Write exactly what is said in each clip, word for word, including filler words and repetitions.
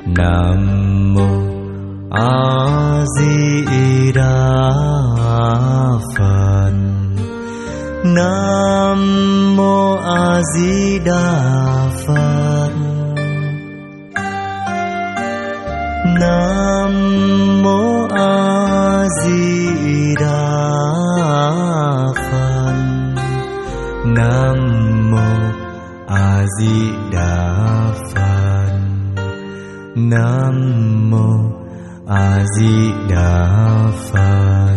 Nam mô A Di Đà Phật. Nam mô A Di Đà Phật. Nam mô A Di Đà Phật. Nam mô A Di Đà Phật. Nam mô A Di Đà Phật.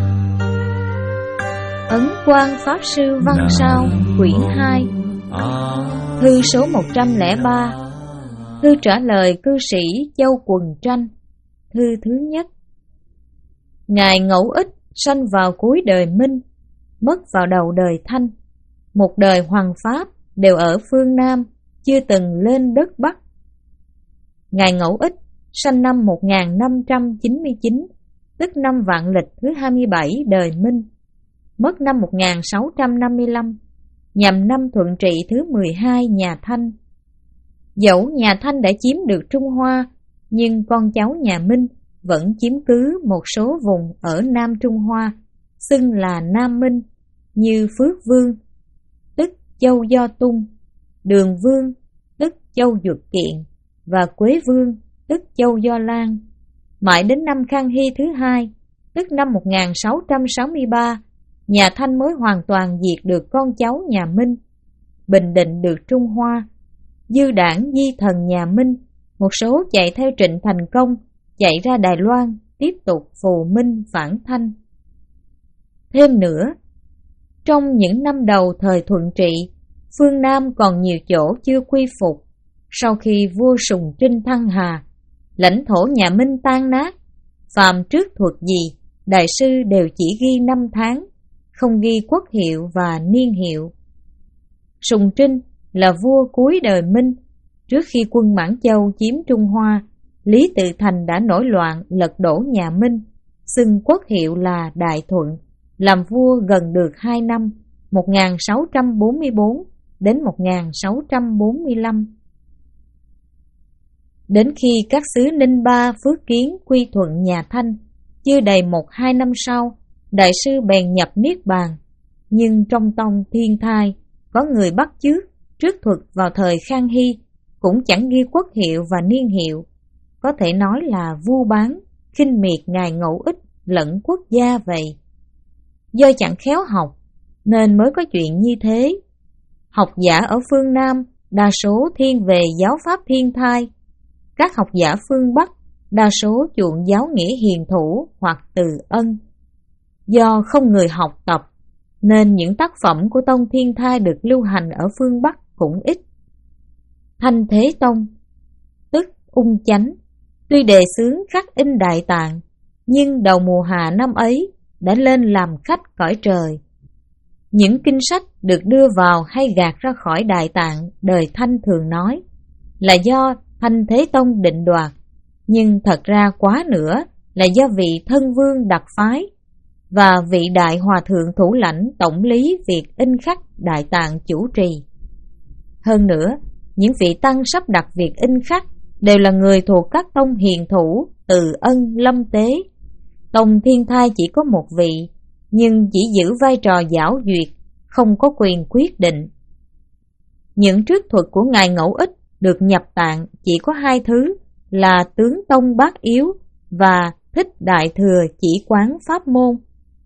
Ấn Quang Pháp Sư Văn Sao quyển hai, thư số một trăm lẻ ba. Thư trả lời cư sĩ Châu Quần Tranh. Thư thứ nhất. Ngài Ngẫu Ích sanh vào cuối đời Minh, mất vào đầu đời Thanh. Một đời hoàng pháp đều ở phương Nam, chưa từng lên đất Bắc. Ngài Ngẫu Ích sanh năm một nghìn năm trăm chín mươi chín, tức năm vạn lịch thứ hai mươi bảy đời Minh, mất năm một nghìn sáu trăm năm mươi lăm, nhằm năm thuận trị thứ mười hai nhà Thanh. Dẫu nhà Thanh đã chiếm được Trung Hoa, nhưng con cháu nhà Minh vẫn chiếm cứ một số vùng ở Nam Trung Hoa, xưng là Nam Minh, như Phước Vương, tức Châu Do Tung, Đường Vương, tức Châu Duật Kiện, và Quế Vương, tức Châu Do Lan. Mãi đến năm Khang Hy thứ hai, tức năm một nghìn sáu trăm sáu mươi ba, nhà Thanh mới hoàn toàn diệt được con cháu nhà Minh, bình định được Trung Hoa. Dư đảng di thần nhà Minh, một số chạy theo Trịnh Thành Công, chạy ra Đài Loan, tiếp tục phù Minh phản Thanh. Thêm nữa, trong những năm đầu thời thuận trị, phương Nam còn nhiều chỗ chưa quy phục. Sau khi vua Sùng Trinh thăng hà, lãnh thổ nhà Minh tan nát, phàm trước thuật gì, đại sư đều chỉ ghi năm tháng, không ghi quốc hiệu và niên hiệu. Sùng Trinh là vua cuối đời Minh. Trước khi quân Mãn Châu chiếm Trung Hoa, Lý Tự Thành đã nổi loạn lật đổ nhà Minh, xưng quốc hiệu là Đại Thuận, làm vua gần được hai năm, một nghìn sáu trăm bốn mươi bốn đến một nghìn sáu trăm bốn mươi lăm. Đến khi các xứ Ninh Ba, Phước Kiến quy thuận nhà Thanh, chưa đầy một hai năm sau, đại sư bèn nhập Niết Bàn. Nhưng trong tông Thiên Thai, có người bắt chước trước thuật vào thời Khang Hy, cũng chẳng ghi quốc hiệu và niên hiệu, có thể nói là vu bán, khinh miệt Ngài Ngẫu Ích lẫn quốc gia vậy. Do chẳng khéo học, nên mới có chuyện như thế. Học giả ở phương Nam đa số thiên về giáo pháp Thiên Thai, các học giả phương Bắc đa số chuộng giáo nghĩa hiền thủ hoặc từ ân. Do không người học tập, nên những tác phẩm của tông Thiên Thai được lưu hành ở phương Bắc cũng ít. Thanh Thế Tông, tức Ung Chánh, tuy đề xướng khắc in Đại Tạng, nhưng đầu mùa hạ năm ấy đã lên làm khách cõi trời. Những kinh sách được đưa vào hay gạt ra khỏi Đại Tạng, đời Thanh thường nói là do Thanh Thế Tông định đoạt, nhưng thật ra quá nữa là do vị thân vương đặc phái và vị đại hòa thượng thủ lãnh tổng lý việc in khắc Đại Tạng chủ trì. Hơn nữa, những vị tăng sắp đặt việc in khắc đều là người thuộc các tông hiền thủ Từ Ân, Lâm Tế. Tông Thiên Thai chỉ có một vị, nhưng chỉ giữ vai trò giảo duyệt, không có quyền quyết định. Những trước thuật của Ngài Ngẫu Ích được nhập tạng chỉ có hai thứ là Tướng Tông Bát Yếu và Thích Đại Thừa Chỉ Quán Pháp Môn.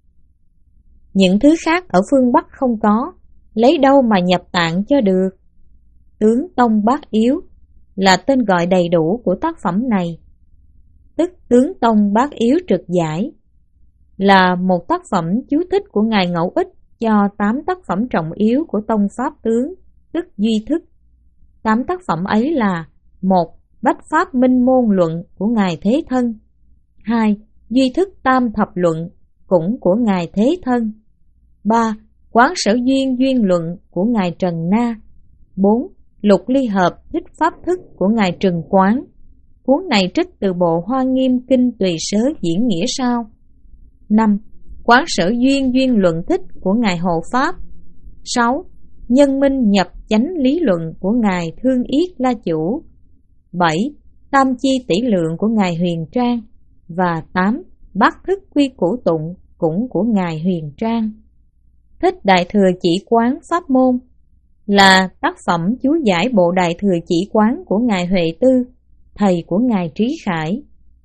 Những thứ khác ở phương Bắc không có, lấy đâu mà nhập tạng cho được. Tướng Tông Bát Yếu là tên gọi đầy đủ của tác phẩm này, tức Tướng Tông Bát Yếu Trực Giải, là một tác phẩm chú thích của Ngài Ngẫu Ích cho tám tác phẩm trọng yếu của Tông Pháp Tướng, tức Duy Thức. Tám tác phẩm ấy là: một. Bách Pháp Minh Môn Luận của Ngài Thế Thân. Hai. Duy Thức Tam Thập Luận cũng của Ngài Thế Thân. Ba. Quán Sở Duyên Duyên Luận của Ngài Trần Na. Bốn. Lục Ly Hợp Thích Pháp Thức của Ngài Trừng Quán. Cuốn này trích từ bộ Hoa Nghiêm Kinh Tùy Sớ Diễn Nghĩa Sao. Năm. Quán Sở Duyên Duyên Luận Thích của Ngài Hộ Pháp. Sáu. Nhân Minh Nhập Chánh Lý Luận của Ngài Thương Yết La Chủ. Bảy. tam chi tỷ lượng của Ngài Huyền Trang, và tám. Bát thức quy củ tụng cũng của Ngài Huyền Trang. Thích Đại Thừa Chỉ Quán Pháp Môn là tác phẩm chú giải bộ Đại Thừa Chỉ Quán của Ngài Huệ Tư, thầy của Ngài Trí Khải.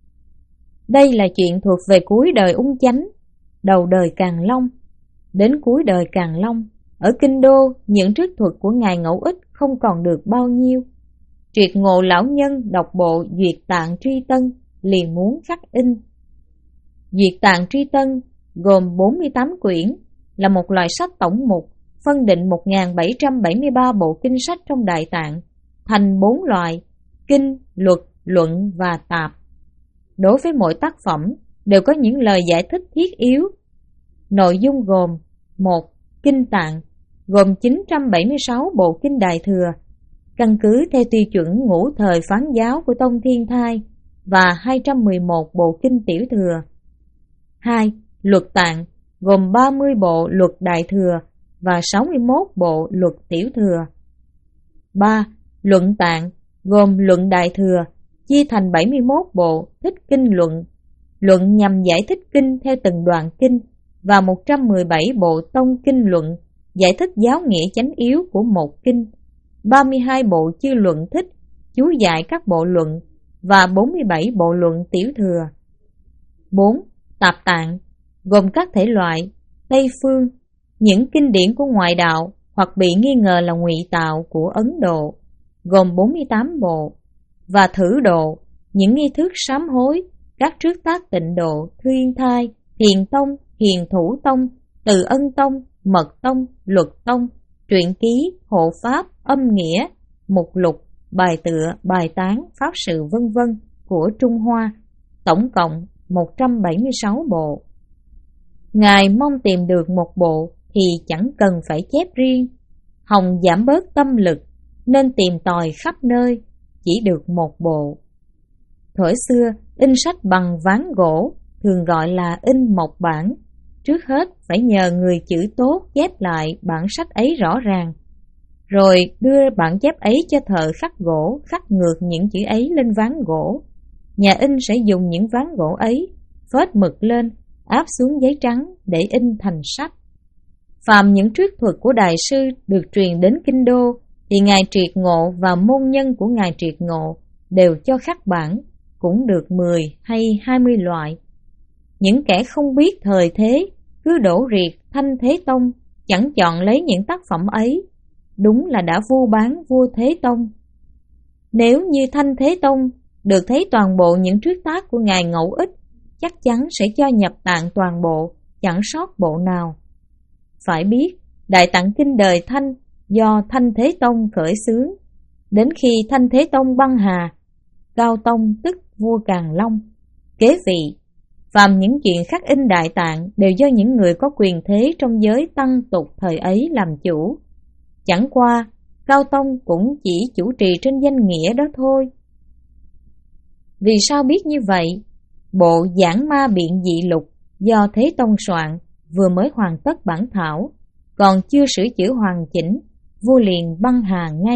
Đây là chuyện thuộc về cuối đời Ung Chánh, đầu đời Càn Long. Đến cuối đời Càn Long, ở Kinh Đô, những trích thuật của Ngài Ngẫu Ích không còn được bao nhiêu. Triệt Ngộ lão nhân đọc bộ Duyệt Tạng Tri Tân, liền muốn khắc in. Duyệt Tạng Tri Tân gồm bốn mươi tám quyển, là một loại sách tổng mục, phân định một nghìn bảy trăm bảy mươi ba bộ kinh sách trong Đại Tạng, thành bốn loại: kinh, luật, luận và tạp. Đối với mỗi tác phẩm đều có những lời giải thích thiết yếu. Nội dung gồm: một. Kinh Tạng, gồm chín trăm bảy mươi sáu bộ kinh Đại Thừa, căn cứ theo tiêu chuẩn ngũ thời phán giáo của Tông Thiên Thai, và hai trăm mười một bộ kinh Tiểu Thừa. Hai. Luật Tạng, gồm ba mươi bộ luật Đại Thừa và sáu mươi mốt bộ luật Tiểu Thừa. Ba. Luận Tạng, gồm luận Đại Thừa, chia thành bảy mươi mốt bộ thích kinh luận, luận nhằm giải thích kinh theo từng đoạn kinh, và một trăm mười bảy bộ tông kinh luận, giải thích giáo nghĩa chánh yếu của một kinh, ba mươi hai bộ chư luận thích, chú giải các bộ luận, và bốn mươi bảy bộ luận Tiểu Thừa. Bốn. Tạp Tạng, gồm các thể loại Tây Phương, những kinh điển của ngoại đạo hoặc bị nghi ngờ là ngụy tạo của Ấn Độ, gồm bốn mươi tám bộ, và Thử Độ, những nghi thức sám hối, các trước tác Tịnh Độ, Thiên Thai, Thiền Tông, Hiền Thủ Tông, Từ Ân Tông, Mật Tông, Luật Tông, Truyện Ký, Hộ Pháp, Âm Nghĩa, Mục Lục, Bài Tựa, Bài Tán, Pháp Sự vân vân của Trung Hoa, tổng cộng một trăm bảy mươi sáu bộ. Ngài mong tìm được một bộ thì chẳng cần phải chép riêng, hòng giảm bớt tâm lực nên tìm tòi khắp nơi, chỉ được một bộ. Thuở xưa, in sách bằng ván gỗ, thường gọi là in mộc bản. Trước hết phải nhờ người chữ tốt chép lại bản sách ấy rõ ràng, rồi đưa bản chép ấy cho thợ khắc gỗ khắc ngược những chữ ấy lên ván gỗ. Nhà in sẽ dùng những ván gỗ ấy, phết mực lên, áp xuống giấy trắng để in thành sách. Phàm những trích thuật của Đại sư được truyền đến Kinh Đô, thì Ngài Triệt Ngộ và môn nhân của Ngài Triệt Ngộ đều cho khắc bản, cũng được mười hay hai mươi loại. Những kẻ không biết thời thế, cứ đổ riệt Thanh Thế Tông, chẳng chọn lấy những tác phẩm ấy, đúng là đã vu bán vua Thế Tông. Nếu như Thanh Thế Tông được thấy toàn bộ những trích tác của Ngài Ngẫu Ích, chắc chắn sẽ cho nhập tạng toàn bộ, chẳng sót bộ nào. Phải biết, Đại Tạng Kinh đời Thanh do Thanh Thế Tông khởi xướng, đến khi Thanh Thế Tông băng hà, Cao Tông tức vua Càn Long kế vị. Phàm những chuyện khắc in Đại Tạng đều do những người có quyền thế trong giới tăng tục thời ấy làm chủ. Chẳng qua, Cao Tông cũng chỉ chủ trì trên danh nghĩa đó thôi. Vì sao biết như vậy? Bộ Giảng Ma Biện Dị Lục do Thế Tông soạn vừa mới hoàn tất bản thảo, còn chưa sửa chữa hoàn chỉnh, vua liền băng hà ngay.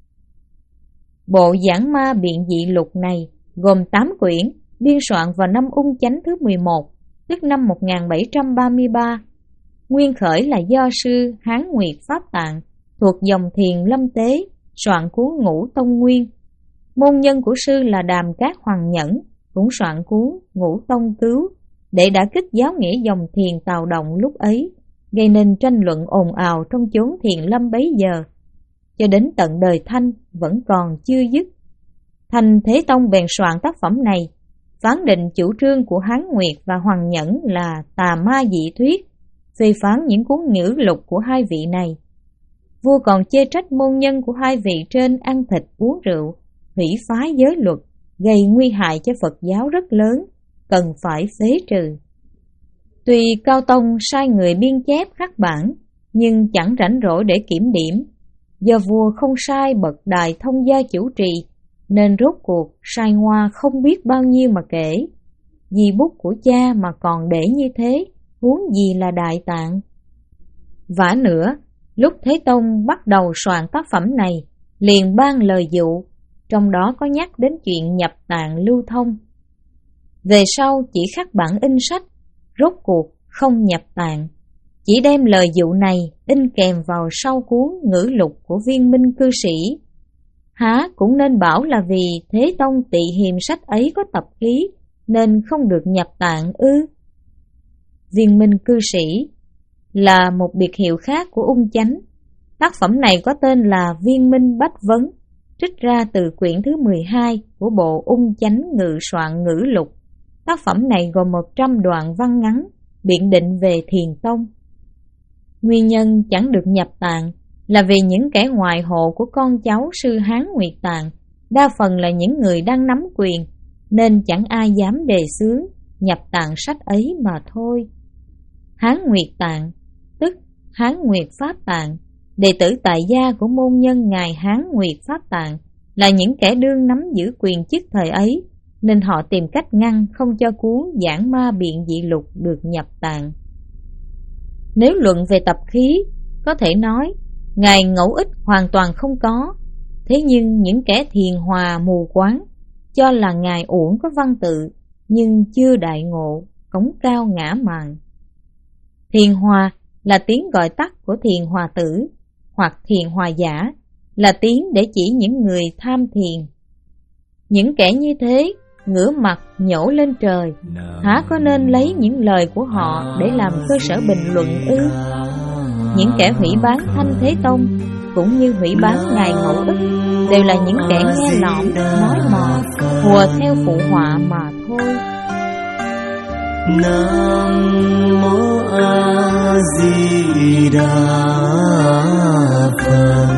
Bộ Giảng Ma Biện Dị Lục này gồm tám quyển, biên soạn vào năm Ung Chánh thứ mười một, tức năm một nghìn bảy trăm ba mươi ba. Nguyên khởi là do sư Hán Nguyệt Pháp Tạng, thuộc dòng Thiền Lâm Tế, soạn cuốn Ngũ Tông Nguyên. Môn nhân của sư là Đàm Cát Hoàng Nhẫn, cũng soạn cuốn Ngũ Tông Cứu, để đả kích giáo nghĩa dòng Thiền Tào Động lúc ấy, gây nên tranh luận ồn ào trong chốn Thiền Lâm bấy giờ. Cho đến tận đời Thanh vẫn còn chưa dứt. Thanh Thế Tông bèn soạn tác phẩm này, phán định chủ trương của Hán Nguyệt và Hoàng Nhẫn là tà ma dị thuyết, phê phán những cuốn ngữ lục của hai vị này. Vua còn chê trách môn nhân của hai vị trên ăn thịt uống rượu, hủy phái giới luật, gây nguy hại cho Phật giáo rất lớn, cần phải phế trừ. Tuy Cao Tông sai người biên chép khắc bản, nhưng chẳng rảnh rỗi để kiểm điểm. Do vua không sai bậc Đài Thông Gia chủ trì, nên rốt cuộc sai ngoa không biết bao nhiêu mà kể. Di bút của cha mà còn để như thế, huống gì là Đại Tạng. Vả nữa, lúc Thế Tông bắt đầu soạn tác phẩm này, liền ban lời dụ, trong đó có nhắc đến chuyện nhập tạng lưu thông. Về sau chỉ khắc bản in sách, rốt cuộc không nhập tạng, chỉ đem lời dụ này in kèm vào sau cuốn ngữ lục của Viên Minh cư sĩ. Há cũng nên bảo là vì Thế Tông tị hiềm sách ấy có tập khí nên không được nhập tạng ư? Viên Minh cư sĩ là một biệt hiệu khác của Ung Chánh. Tác phẩm này có tên là Viên Minh Bách Vấn, trích ra từ quyển thứ mười hai của bộ Ung Chánh Ngự Soạn Ngữ Lục. Tác phẩm này gồm một trăm đoạn văn ngắn biện định về Thiền Tông. Nguyên nhân chẳng được nhập tạng là vì những kẻ ngoại hộ của con cháu sư Hán Nguyệt Tạng đa phần là những người đang nắm quyền, nên chẳng ai dám đề xướng nhập tạng sách ấy mà thôi. Hán Nguyệt Tạng, tức Hán Nguyệt Pháp Tạng, đệ tử tại gia của môn nhân ngài Hán Nguyệt Pháp Tạng, là những kẻ đương nắm giữ quyền chức thời ấy, nên họ tìm cách ngăn không cho cuốn Giảng Ma Biện Dị Lục được nhập tạng. Nếu luận về tập khí, có thể nói ngài Ngẫu Ích hoàn toàn không có. Thế nhưng những kẻ thiền hòa mù quáng cho là ngài uổng có văn tự, nhưng chưa đại ngộ, cống cao ngã mạn. Thiền hòa là tiếng gọi tắt của thiền hòa tử, hoặc thiền hòa giả là tiếng để chỉ những người tham thiền. Những kẻ như thế ngửa mặt nhổ lên trời, há có nên lấy những lời của họ để làm cơ sở bình luận ư? Những kẻ hủy bán Thanh Thế Tông cũng như hủy bán ngài Ngẫu Ích đều là những kẻ nghe lỏm, nói mò, hùa theo phụ họa mà thôi. Nam mô A Di Đà Phật.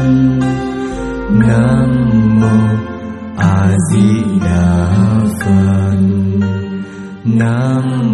Nam mô A Di Đà Phật. Nam